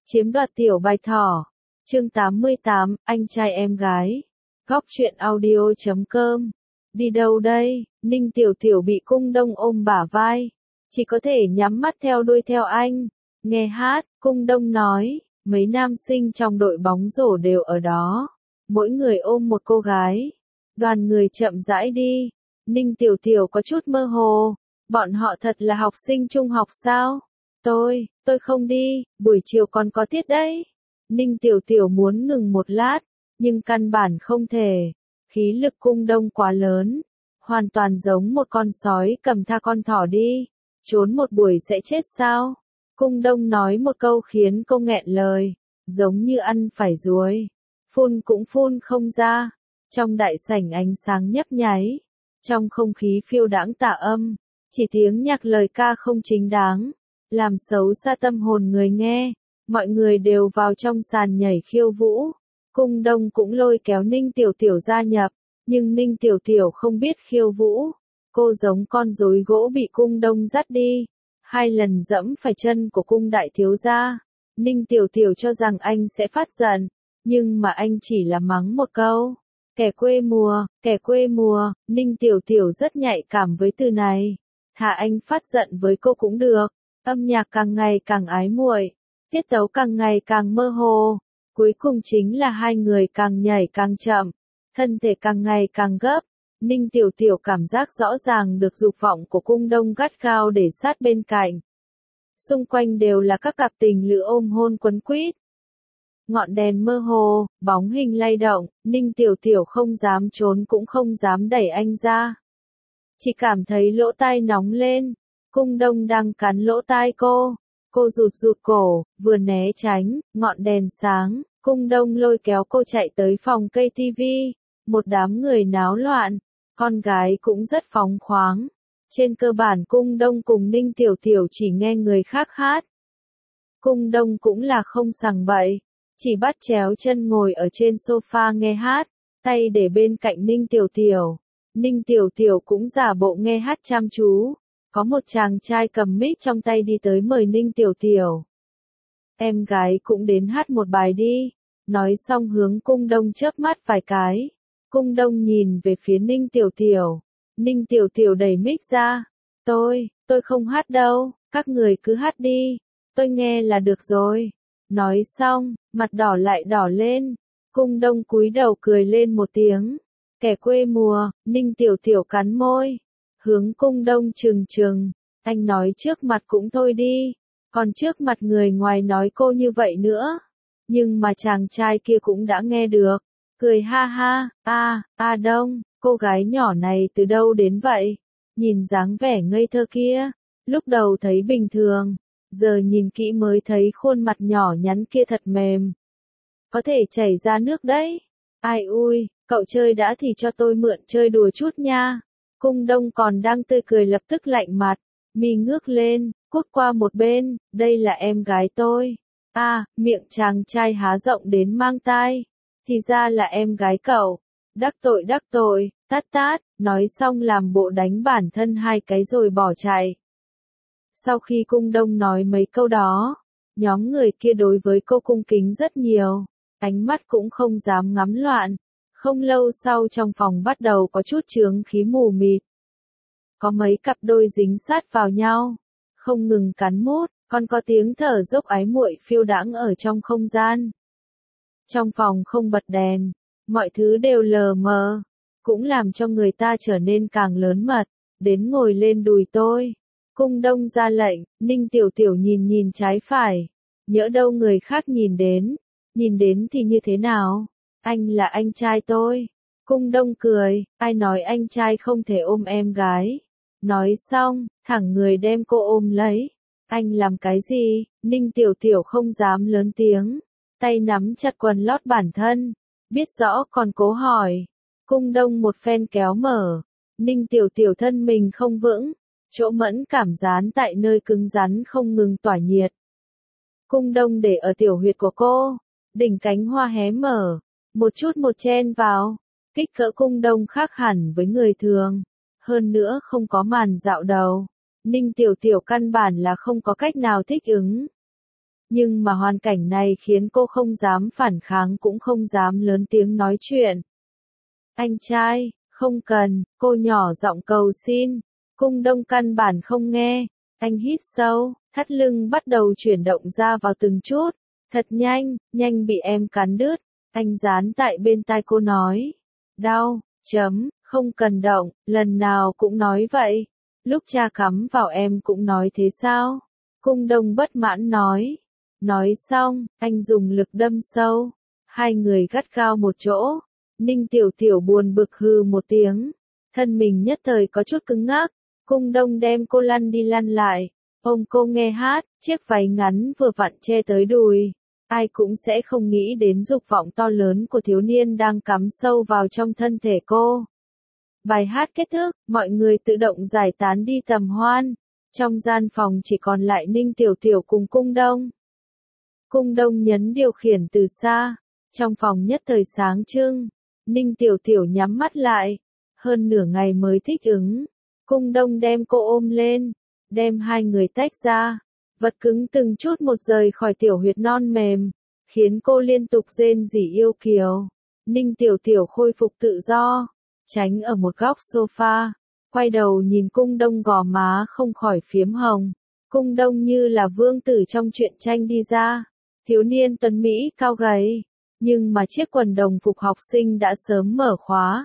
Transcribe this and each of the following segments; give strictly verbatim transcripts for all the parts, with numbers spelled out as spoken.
Chiếm đoạt tiểu bạch thỏ. Chương tám mươi tám, anh trai em gái. Góc truyện audio chấm com. Đi đâu đây? Ninh Tiểu Tiểu bị Cung Đông ôm bả vai. Chỉ có thể nhắm mắt theo đuôi theo anh. Nghe hát, Cung Đông nói, mấy nam sinh trong đội bóng rổ đều ở đó. Mỗi người ôm một cô gái. Đoàn người chậm rãi đi. Ninh Tiểu Tiểu có chút mơ hồ. Bọn họ thật là học sinh trung học sao? Tôi, tôi không đi, buổi chiều còn có tiết đấy. Ninh Tiểu Tiểu muốn ngừng một lát, nhưng căn bản không thể. Khí lực Cung Đông quá lớn. Hoàn toàn giống một con sói cầm tha con thỏ đi. Trốn một buổi sẽ chết sao? Cung Đông nói một câu khiến cô nghẹn lời. Giống như ăn phải ruồi. Phun cũng phun không ra. Trong đại sảnh ánh sáng nhấp nháy. Trong không khí phiêu đãng tà âm. Chỉ tiếng nhạc lời ca không chính đáng. Làm xấu xa tâm hồn người nghe. Mọi người đều vào trong sàn nhảy khiêu vũ. Cung Đông cũng lôi kéo Ninh Tiểu Tiểu gia nhập. Nhưng Ninh Tiểu Tiểu không biết khiêu vũ. Cô giống con rối gỗ bị Cung Đông dắt đi. Hai lần dẫm phải chân của cung đại thiếu gia. Ninh Tiểu Tiểu cho rằng anh sẽ phát giận. Nhưng mà anh chỉ là mắng một câu. Kẻ quê mùa, kẻ quê mùa. Ninh Tiểu Tiểu rất nhạy cảm với từ này. Thà anh phát giận với cô cũng được. Âm nhạc càng ngày càng ái muội, tiết tấu càng ngày càng mơ hồ, cuối cùng chính là hai người càng nhảy càng chậm, thân thể càng ngày càng gấp. Ninh Tiểu Tiểu cảm giác rõ ràng được dục vọng của Cung Đông gắt gao để sát bên cạnh. Xung quanh đều là các cặp tình lữ ôm hôn quấn quýt. Ngọn đèn mơ hồ, bóng hình lay động, Ninh Tiểu Tiểu không dám trốn cũng không dám đẩy anh ra. Chỉ cảm thấy lỗ tai nóng lên. Cung Đông đang cắn lỗ tai cô. Cô rụt rụt cổ, vừa né tránh, ngọn đèn sáng. Cung Đông lôi kéo cô chạy tới phòng cây tivi. Một đám người náo loạn. Con gái cũng rất phóng khoáng. Trên cơ bản Cung Đông cùng Ninh Tiểu Tiểu chỉ nghe người khác hát. Cung Đông cũng là không sằng bậy. Chỉ bắt chéo chân ngồi ở trên sofa nghe hát. Tay để bên cạnh Ninh Tiểu Tiểu. Ninh Tiểu Tiểu cũng giả bộ nghe hát chăm chú. Có một chàng trai cầm mic trong tay đi tới mời Ninh Tiểu Tiểu. Em gái cũng đến hát một bài đi. Nói xong hướng Cung Đông chớp mắt vài cái. Cung Đông nhìn về phía Ninh Tiểu Tiểu. Ninh Tiểu Tiểu đẩy mic ra. Tôi, tôi không hát đâu, các người cứ hát đi. Tôi nghe là được rồi. Nói xong, mặt đỏ lại đỏ lên. Cung Đông cúi đầu cười lên một tiếng. Kẻ quê mùa, Ninh Tiểu Tiểu cắn môi. Hướng Cung Đông trừng trừng, anh nói trước mặt cũng thôi đi, còn trước mặt người ngoài nói cô như vậy nữa. Nhưng mà chàng trai kia cũng đã nghe được, cười ha ha, a, a Đông, cô gái nhỏ này từ đâu đến vậy? Nhìn dáng vẻ ngây thơ kia, lúc đầu thấy bình thường, giờ nhìn kỹ mới thấy khuôn mặt nhỏ nhắn kia thật mềm. Có thể chảy ra nước đấy. Ai ui, cậu chơi đã thì cho tôi mượn chơi đùa chút nha. Cung Đông còn đang tươi cười lập tức lạnh mặt, mi ngước lên, cút qua một bên, đây là em gái tôi. A, à, miệng chàng trai há rộng đến mang tai, thì ra là em gái cậu. Đắc tội đắc tội, tát tát, nói xong làm bộ đánh bản thân hai cái rồi bỏ chạy. Sau khi Cung Đông nói mấy câu đó, nhóm người kia đối với cô cung kính rất nhiều, ánh mắt cũng không dám ngắm loạn. Không lâu sau trong phòng bắt đầu có chút chướng khí mù mịt. Có mấy cặp đôi dính sát vào nhau, không ngừng cắn mút, còn có tiếng thở dốc ái muội phiêu đãng ở trong không gian. Trong phòng không bật đèn, mọi thứ đều lờ mờ, cũng làm cho người ta trở nên càng lớn mật, đến ngồi lên đùi tôi. Cung Đông ra lệnh, Ninh Tiểu Tiểu nhìn nhìn trái phải, nhỡ đâu người khác nhìn đến, nhìn đến thì như thế nào? Anh là anh trai tôi. Cung Đông cười, ai nói anh trai không thể ôm em gái. Nói xong, thẳng người đem cô ôm lấy. Anh làm cái gì? Ninh Tiểu Tiểu không dám lớn tiếng. Tay nắm chặt quần lót bản thân. Biết rõ còn cố hỏi. Cung Đông một phen kéo mở. Ninh Tiểu Tiểu thân mình không vững. Chỗ mẫn cảm dán tại nơi cứng rắn không ngừng tỏa nhiệt. Cung Đông để ở tiểu huyệt của cô. Đỉnh cánh hoa hé mở. Một chút một chen vào, kích cỡ Cung Đông khác hẳn với người thường, hơn nữa không có màn dạo đầu, Ninh Tiểu Tiểu căn bản là không có cách nào thích ứng. Nhưng mà hoàn cảnh này khiến cô không dám phản kháng cũng không dám lớn tiếng nói chuyện. Anh trai, không cần, cô nhỏ giọng cầu xin. Cung Đông căn bản không nghe. Anh hít sâu, thắt lưng bắt đầu chuyển động ra vào từng chút. Thật nhanh, nhanh bị em cắn đứt. Anh dán tại bên tai cô nói. Đau, chấm, không cần động, lần nào cũng nói vậy. Lúc cha cắm vào em cũng nói thế sao? Cung Đông bất mãn nói. Nói xong, anh dùng lực đâm sâu. Hai người gắt gao một chỗ. Ninh Tiểu Tiểu buồn bực hừ một tiếng. Thân mình nhất thời có chút cứng ngắc. Cung Đông đem cô lăn đi lăn lại. Ôm cô nghe hát, chiếc váy ngắn vừa vặn che tới đùi. Ai cũng sẽ không nghĩ đến dục vọng to lớn của thiếu niên đang cắm sâu vào trong thân thể cô. Bài hát kết thúc, mọi người tự động giải tán đi tầm hoan. Trong gian phòng chỉ còn lại Ninh Tiểu Tiểu cùng Cung Đông. Cung Đông nhấn điều khiển từ xa. Trong phòng nhất thời sáng trưng. Ninh Tiểu Tiểu nhắm mắt lại. Hơn nửa ngày mới thích ứng. Cung Đông đem cô ôm lên. Đem hai người tách ra. Vật cứng từng chút một rời khỏi tiểu huyệt non mềm. Khiến cô liên tục rên rỉ yêu kiều. Ninh Tiểu Tiểu khôi phục tự do. Tránh ở một góc sofa. Quay đầu nhìn Cung Đông gò má không khỏi phiếm hồng. Cung Đông như là vương tử trong truyện tranh đi ra. Thiếu niên tuấn Mỹ cao gầy. Nhưng mà chiếc quần đồng phục học sinh đã sớm mở khóa.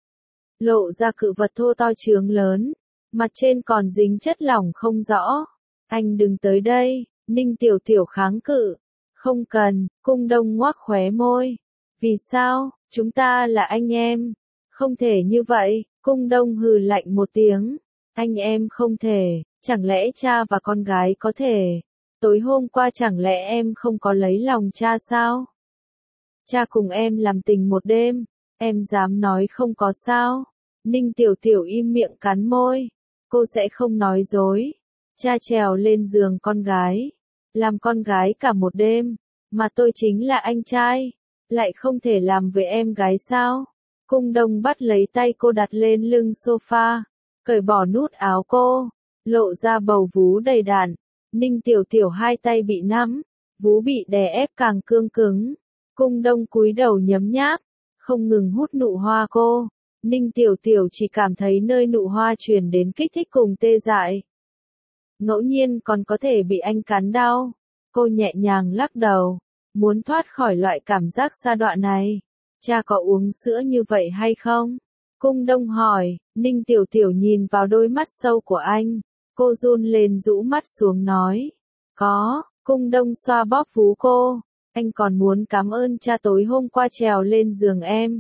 Lộ ra cự vật thô to trướng lớn. Mặt trên còn dính chất lỏng không rõ. Anh đừng tới đây, Ninh Tiểu Tiểu kháng cự. Không cần, Cung Đông ngoác khóe môi. Vì sao, chúng ta là anh em. Không thể như vậy, Cung Đông hừ lạnh một tiếng. Anh em không thể, chẳng lẽ cha và con gái có thể. Tối hôm qua chẳng lẽ em không có lấy lòng cha sao? Cha cùng em làm tình một đêm, em dám nói không có sao? Ninh Tiểu Tiểu im miệng cắn môi. Cô sẽ không nói dối. Cha trèo lên giường con gái. Làm con gái cả một đêm. Mà tôi chính là anh trai. Lại không thể làm với em gái sao? Cung Đông bắt lấy tay cô đặt lên lưng sofa. Cởi bỏ nút áo cô. Lộ ra bầu vú đầy đặn. Ninh Tiểu Tiểu hai tay bị nắm. Vú bị đè ép càng cương cứng. Cung Đông cúi đầu nhấm nháp. Không ngừng hút nụ hoa cô. Ninh Tiểu Tiểu chỉ cảm thấy nơi nụ hoa truyền đến kích thích cùng tê dại. Ngẫu nhiên còn có thể bị anh cắn đau. Cô nhẹ nhàng lắc đầu. Muốn thoát khỏi loại cảm giác sa đọa này. Cha có uống sữa như vậy hay không? Cung Đông hỏi. Ninh Tiểu Tiểu nhìn vào đôi mắt sâu của anh. Cô run lên rũ mắt xuống nói. Có. Cung Đông xoa bóp vú cô. Anh còn muốn cảm ơn cha tối hôm qua trèo lên giường em.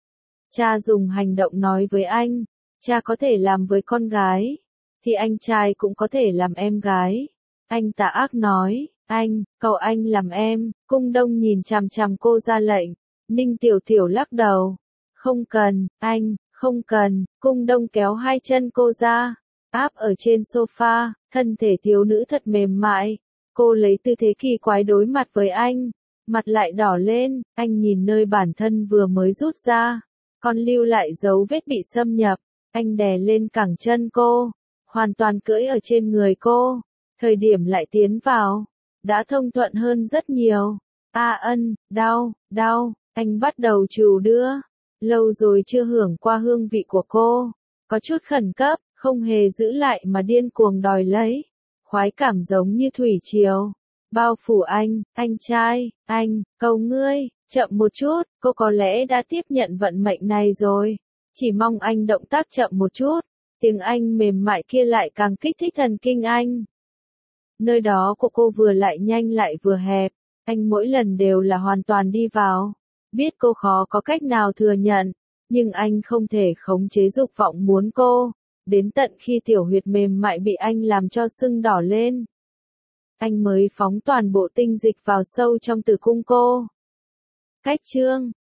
Cha dùng hành động nói với anh. Cha có thể làm với con gái. Thì anh trai cũng có thể làm em gái. Anh tà ác nói. Anh, cầu anh làm em. Cung Đông nhìn chằm chằm cô ra lệnh. Ninh Tiểu Tiểu lắc đầu. Không cần, anh, không cần. Cung Đông kéo hai chân cô ra. Áp ở trên sofa. Thân thể thiếu nữ thật mềm mại. Cô lấy tư thế kỳ quái đối mặt với anh. Mặt lại đỏ lên. Anh nhìn nơi bản thân vừa mới rút ra. Còn lưu lại dấu vết bị xâm nhập. Anh đè lên cẳng chân cô. Hoàn toàn cưỡi ở trên người cô. Thời điểm lại tiến vào. Đã thông thuận hơn rất nhiều. A ân, đau, đau. Anh bắt đầu trù đưa. Lâu rồi chưa hưởng qua hương vị của cô. Có chút khẩn cấp, không hề giữ lại mà điên cuồng đòi lấy. Khoái cảm giống như thủy triều. Bao phủ anh, anh trai, anh, cầu ngươi, chậm một chút, cô có lẽ đã tiếp nhận vận mệnh này rồi. Chỉ mong anh động tác chậm một chút. Tiếng Anh mềm mại kia lại càng kích thích thần kinh anh. Nơi đó của cô vừa lại nhanh lại vừa hẹp. Anh mỗi lần đều là hoàn toàn đi vào. Biết cô khó có cách nào thừa nhận. Nhưng anh không thể khống chế dục vọng muốn cô. Đến tận khi tiểu huyệt mềm mại bị anh làm cho sưng đỏ lên. Anh mới phóng toàn bộ tinh dịch vào sâu trong tử cung cô. Cách chương